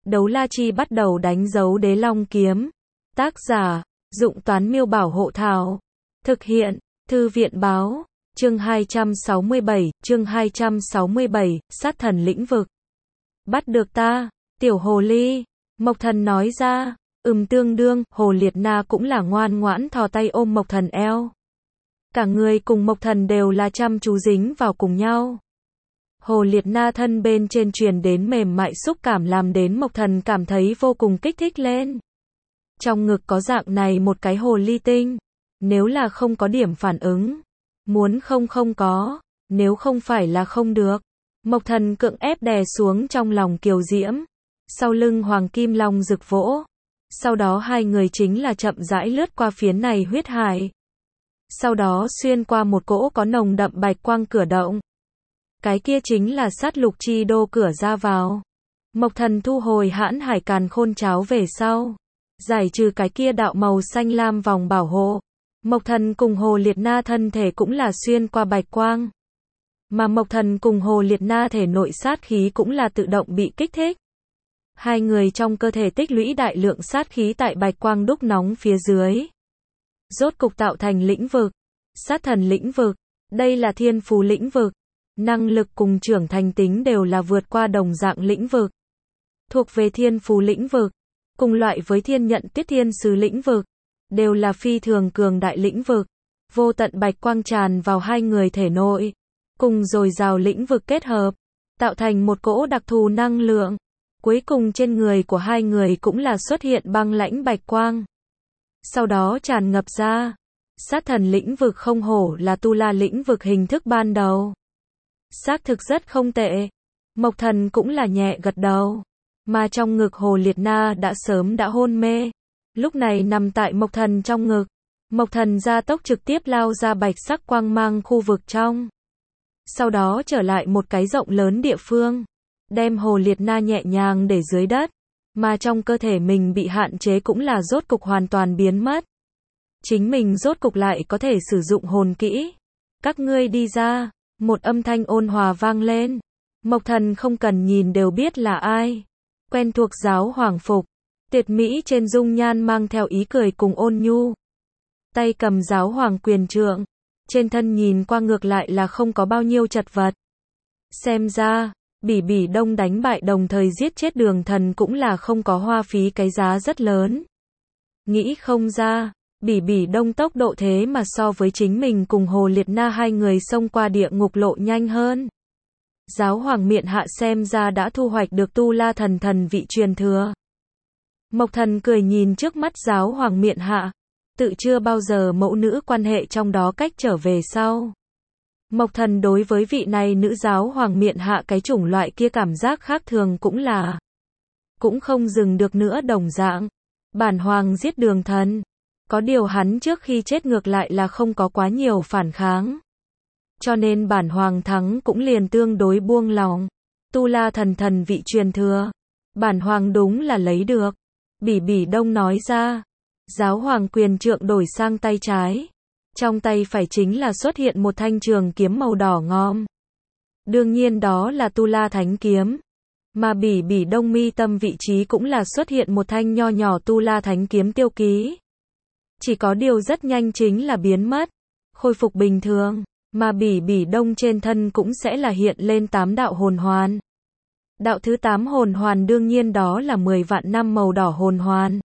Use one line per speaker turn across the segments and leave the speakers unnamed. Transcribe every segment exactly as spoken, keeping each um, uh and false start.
Đấu la chi bắt đầu đánh dấu đế long kiếm. Tác giả, Dụng Toán Miêu Bảo Hộ Thảo. Thực hiện, Thư viện Báo. Chương hai trăm sáu mươi bảy, chương hai trăm sáu mươi bảy, sát thần lĩnh vực. Bắt được ta, tiểu hồ ly. Mộc Thần nói ra. Ừm tương đương, Hồ Liệt Na cũng là ngoan ngoãn thò tay ôm Mộc Thần eo. Cả người cùng Mộc Thần đều là chăm chú dính vào cùng nhau. Hồ Liệt Na thân bên trên truyền đến mềm mại xúc cảm làm đến Mộc Thần cảm thấy vô cùng kích thích lên. Trong ngực có dạng này một cái hồ ly tinh. Nếu là không có điểm phản ứng. Muốn không không có. Nếu không phải là không được. Mộc Thần cưỡng ép đè xuống trong lòng kiều diễm. Sau lưng Hoàng Kim Long rực vỗ. Sau đó hai người chính là chậm rãi lướt qua phiến này huyết hải. Sau đó xuyên qua một cỗ có nồng đậm bạch quang cửa động. Cái kia chính là sát lục chi đô cửa ra vào. Mộc Thần thu hồi hãn hải càn khôn cháo về sau. Giải trừ cái kia đạo màu xanh lam vòng bảo hộ. Mộc Thần cùng Hồ Liệt Na thân thể cũng là xuyên qua bạch quang. Mà Mộc Thần cùng Hồ Liệt Na thể nội sát khí cũng là tự động bị kích thích. Hai người trong cơ thể tích lũy đại lượng sát khí tại bạch quang đúc nóng phía dưới. Rốt cục tạo thành lĩnh vực. Sát thần lĩnh vực. Đây là thiên phú lĩnh vực. Năng lực cùng trưởng thành tính đều là vượt qua đồng dạng lĩnh vực. Thuộc về thiên phú lĩnh vực. Cùng loại với thiên nhận tiết thiên sứ lĩnh vực. Đều là phi thường cường đại lĩnh vực. Vô tận bạch quang tràn vào hai người thể nội. Cùng dồi dào lĩnh vực kết hợp. Tạo thành một cỗ đặc thù năng lượng. Cuối cùng trên người của hai người cũng là xuất hiện băng lãnh bạch quang. Sau đó tràn ngập ra. Sát thần lĩnh vực không hổ là tu la lĩnh vực hình thức ban đầu. Xác thực rất không tệ. Mộc Thần cũng là nhẹ gật đầu. Mà trong ngực Hồ Liệt Na đã sớm đã hôn mê. Lúc này nằm tại Mộc Thần trong ngực. Mộc Thần gia tốc trực tiếp lao ra bạch sắc quang mang khu vực trong. Sau đó trở lại một cái rộng lớn địa phương. Đem Hồ Liệt Na nhẹ nhàng để dưới đất. Mà trong cơ thể mình bị hạn chế cũng là rốt cục hoàn toàn biến mất. Chính mình rốt cục lại có thể sử dụng hồn kỹ. Các ngươi đi ra. Một âm thanh ôn hòa vang lên. Mộc Thần không cần nhìn đều biết là ai. Quen thuộc giáo hoàng phục. Tuyệt mỹ trên dung nhan mang theo ý cười cùng ôn nhu. Tay cầm giáo hoàng quyền trượng. Trên thân nhìn qua ngược lại là không có bao nhiêu chật vật. Xem ra, Bỉ Bỉ Đông đánh bại đồng thời giết chết Đường Thần cũng là không có hoa phí cái giá rất lớn. Nghĩ không ra, Bỉ Bỉ Đông tốc độ thế mà so với chính mình cùng Hồ Liệt Na hai người xông qua địa ngục lộ nhanh hơn. Giáo hoàng miện hạ xem ra đã thu hoạch được tu la thần thần vị truyền thừa. Mộc Thần cười nhìn trước mắt giáo hoàng miện hạ. Tự chưa bao giờ mẫu nữ quan hệ trong đó cách trở về sau. Mộc Thần đối với vị này nữ giáo hoàng miện hạ cái chủng loại kia cảm giác khác thường cũng là. Cũng không dừng được nữa đồng dạng. Bản hoàng giết Đường Thần. Có điều hắn trước khi chết ngược lại là không có quá nhiều phản kháng. Cho nên bản hoàng thắng cũng liền tương đối buông lòng. Tu la thần thần vị truyền thừa. Bản hoàng đúng là lấy được. Bỉ Bỉ Đông nói ra. Giáo hoàng quyền trượng đổi sang tay trái. Trong tay phải chính là xuất hiện một thanh trường kiếm màu đỏ ngòm. Đương nhiên đó là tu la thánh kiếm. Mà Bỉ Bỉ Đông mi tâm vị trí cũng là xuất hiện một thanh nho nhỏ tu la thánh kiếm tiêu ký. Chỉ có điều rất nhanh chính là biến mất. Khôi phục bình thường. Mà Bỉ Bỉ Đông trên thân cũng sẽ là hiện lên tám đạo hồn hoàn. Đạo thứ tám hồn hoàn đương nhiên đó là mười vạn năm màu đỏ hồn hoàn.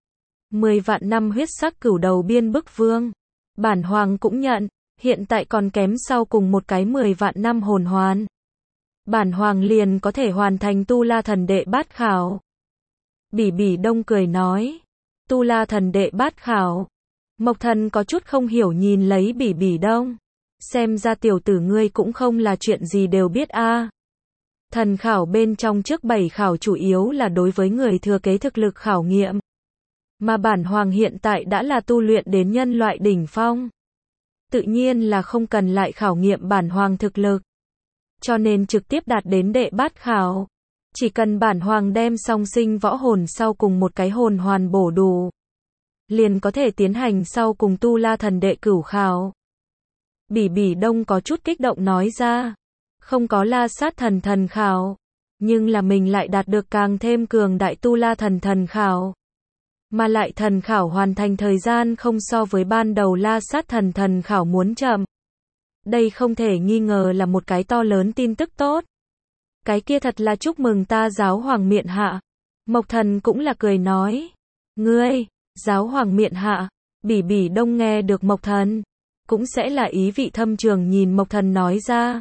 mười vạn năm huyết sắc cửu đầu biên bức vương. Bản hoàng cũng nhận, hiện tại còn kém sau cùng một cái mười vạn năm hồn hoàn. Bản hoàng liền có thể hoàn thành tu la thần đệ bát khảo. Bỉ Bỉ Đông cười nói. Tu la thần đệ bát khảo. Mộc Thần có chút không hiểu nhìn lấy Bỉ Bỉ Đông. Xem ra tiểu tử ngươi cũng không là chuyện gì đều biết a. À. Thần khảo bên trong trước bảy khảo chủ yếu là đối với người thừa kế thực lực khảo nghiệm. Mà bản hoàng hiện tại đã là tu luyện đến nhân loại đỉnh phong. Tự nhiên là không cần lại khảo nghiệm bản hoàng thực lực. Cho nên trực tiếp đạt đến đệ bát khảo. Chỉ cần bản hoàng đem song sinh võ hồn sau cùng một cái hồn hoàn bổ đủ. Liền có thể tiến hành sau cùng tu la thần đệ cửu khảo. Bỉ Bỉ Đông có chút kích động nói ra. Không có la sát thần thần khảo. Nhưng là mình lại đạt được càng thêm cường đại tu la thần thần khảo. Mà lại thần khảo hoàn thành thời gian không so với ban đầu la sát thần thần khảo muốn chậm. Đây không thể nghi ngờ là một cái to lớn tin tức tốt. Cái kia thật là chúc mừng ta giáo hoàng miện hạ. Mộc Thần cũng là cười nói. Ngươi, giáo hoàng miện hạ. Bỉ Bỉ Đông nghe được Mộc Thần. Cũng sẽ là ý vị thâm trường nhìn Mộc Thần nói ra.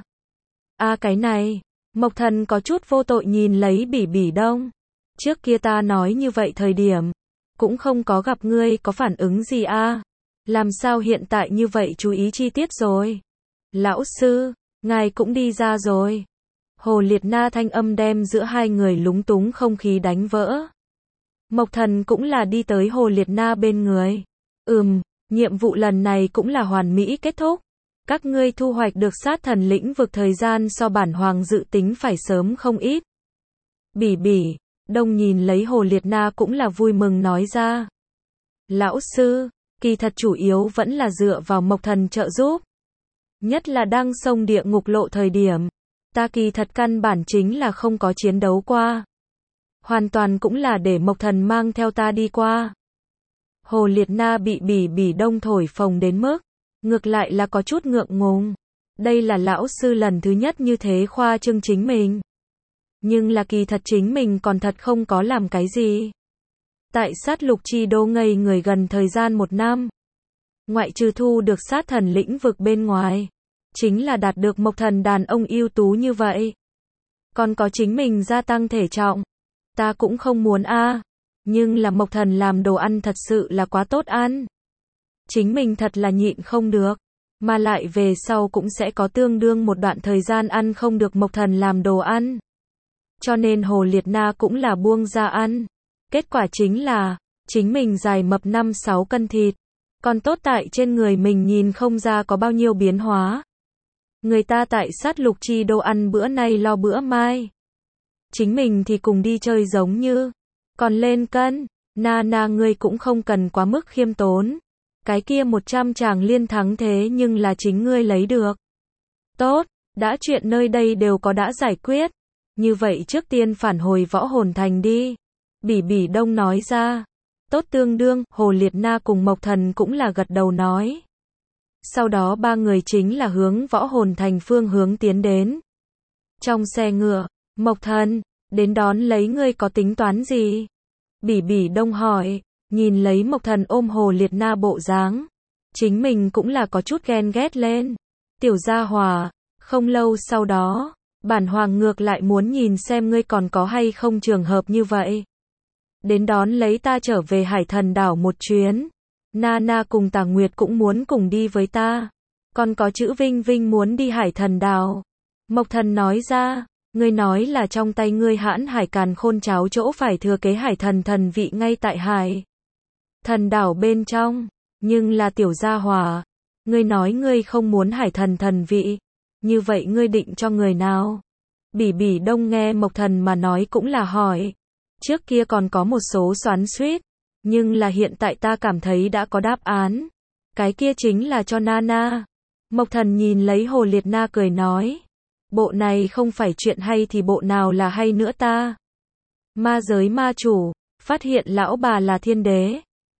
A cái này. Mộc Thần có chút vô tội nhìn lấy Bỉ Bỉ Đông. Trước kia ta nói như vậy thời điểm. Cũng không có gặp ngươi có phản ứng gì a? Làm sao hiện tại như vậy chú ý chi tiết rồi? Lão sư, ngài cũng đi ra rồi. Hồ Liệt Na thanh âm đem giữa hai người lúng túng không khí đánh vỡ. Mộc Thần cũng là đi tới Hồ Liệt Na bên người. Ừm, nhiệm vụ lần này cũng là hoàn mỹ kết thúc. Các ngươi thu hoạch được sát thần lĩnh vực thời gian so bản hoàng dự tính phải sớm không ít. Bỉ Bỉ Đông nhìn lấy Hồ Liệt Na cũng là vui mừng nói ra. Lão sư, kỳ thật chủ yếu vẫn là dựa vào Mộc Thần trợ giúp. Nhất là đang sông địa ngục lộ thời điểm. Ta kỳ thật căn bản chính là không có chiến đấu qua. Hoàn toàn cũng là để Mộc Thần mang theo ta đi qua. Hồ Liệt Na bị Bỉ Bỉ Đông thổi phồng đến mức. Ngược lại là có chút ngượng ngùng. Đây là lão sư lần thứ nhất như thế khoa trương chính mình. Nhưng là kỳ thật chính mình còn thật không có làm cái gì. Tại sát lục chi đô ngây người gần thời gian một năm. Ngoại trừ thu được sát thần lĩnh vực bên ngoài. Chính là đạt được Mộc Thần đàn ông ưu tú như vậy. Còn có chính mình gia tăng thể trọng. Ta cũng không muốn a. Nhưng là Mộc Thần làm đồ ăn thật sự là quá tốt ăn. Chính mình thật là nhịn không được. Mà lại về sau cũng sẽ có tương đương một đoạn thời gian ăn không được Mộc Thần làm đồ ăn. Cho nên Hồ Liệt Na cũng là buông ra ăn. Kết quả chính là, chính mình dài mập năm sáu cân thịt. Còn tốt tại trên người mình nhìn không ra có bao nhiêu biến hóa. Người ta tại sát lục chi đô ăn bữa nay lo bữa mai. Chính mình thì cùng đi chơi giống như. Còn lên cân, na na ngươi cũng không cần quá mức khiêm tốn. Cái kia một trăm chàng liên thắng thế nhưng là chính ngươi lấy được. Tốt, đã chuyện nơi đây đều có đã giải quyết. Như vậy trước tiên phản hồi võ hồn thành đi. Bỉ Bỉ Đông nói ra. Tốt tương đương, Hồ Liệt Na cùng Mộc Thần cũng là gật đầu nói. Sau đó ba người chính là hướng võ hồn thành phương hướng tiến đến. Trong xe ngựa, Mộc Thần, đến đón lấy ngươi có tính toán gì? Bỉ Bỉ Đông hỏi, nhìn lấy Mộc Thần ôm Hồ Liệt Na bộ dáng. Chính mình cũng là có chút ghen ghét lên. Tiểu gia hòa, không lâu sau đó, bản hoàng ngược lại muốn nhìn xem ngươi còn có hay không trường hợp như vậy. Đến đón lấy ta trở về Hải Thần đảo một chuyến. Nana cùng Tà Nguyệt cũng muốn cùng đi với ta. Còn có chữ Vinh Vinh muốn đi Hải Thần đảo. Mộc Thần nói ra, ngươi nói là trong tay ngươi hãn hải càn khôn cháo chỗ phải thừa kế Hải Thần thần vị ngay tại Hải Thần đảo bên trong. Nhưng là tiểu gia hòa. Ngươi nói ngươi không muốn Hải Thần thần vị. Như vậy ngươi định cho người nào? Bỉ Bỉ Đông nghe Mộc Thần mà nói cũng là hỏi. Trước kia còn có một số xoắn xuýt. Nhưng là hiện tại ta cảm thấy đã có đáp án. Cái kia chính là cho Nana. Mộc Thần nhìn lấy Hồ Liệt Na cười nói. Bộ này không phải chuyện hay thì bộ nào là hay nữa ta. Ma giới ma chủ, phát hiện lão bà là thiên đế.